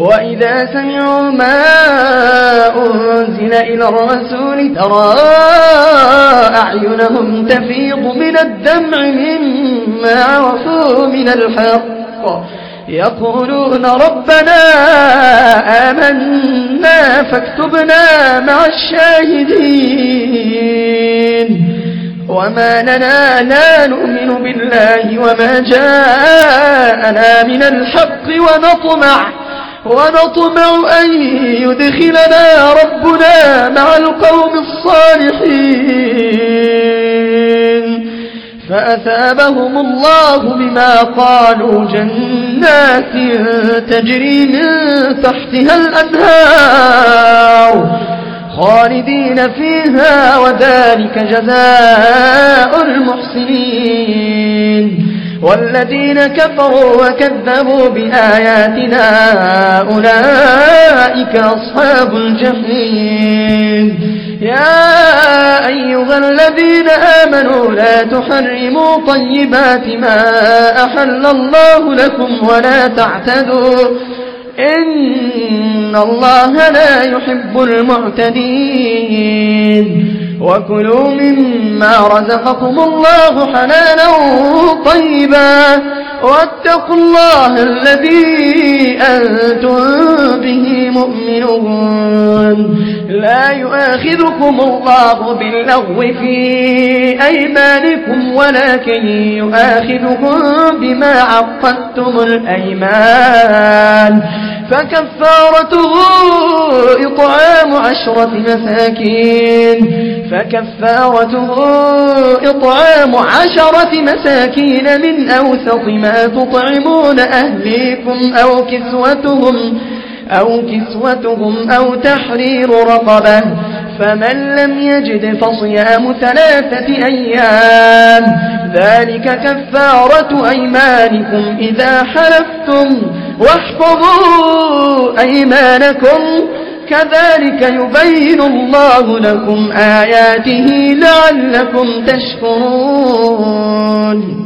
وإذا سمعوا ما أنزل إلى الرسول ترى أعينهم تفيض من الدمع مما عرفوا من الحق يقولون ربنا آمنا فاكتبنا مع الشاهدين وما لنا لا نؤمن بالله وما جاءنا من الحق ونطمع أن يدخلنا ربنا مع القوم الصالحين فأثابهم الله بما قالوا جنات تجري من تحتها الأنهار خالدين فيها وذلك جزاء المحسنين والذين كفروا وكذبوا بآياتنا أولئك أصحاب الجحيم يا أيها الذين آمنوا لا تحرموا طيبات ما أحل الله لكم ولا تعتدوا إن الله لا يحب المعتدين وكلوا مما رزقكم الله حلالا طيبا واتقوا الله الذي أنتم به مؤمنون لا يؤاخذكم الله باللغو في أيمانكم ولكن يؤاخذكم بما عقدتم الأيمان فكفارته إطعام 10 مساكين من أوسط ما تطعمون أهليكم أو كسوتهم أو تحرير رقبة فمن لم يجد فصيام 3 أيام ذلك كفارة أيمانكم إذا حلفتم واحفظوا أيمانكم كذلك يبين الله لكم آياته لعلكم تشكرون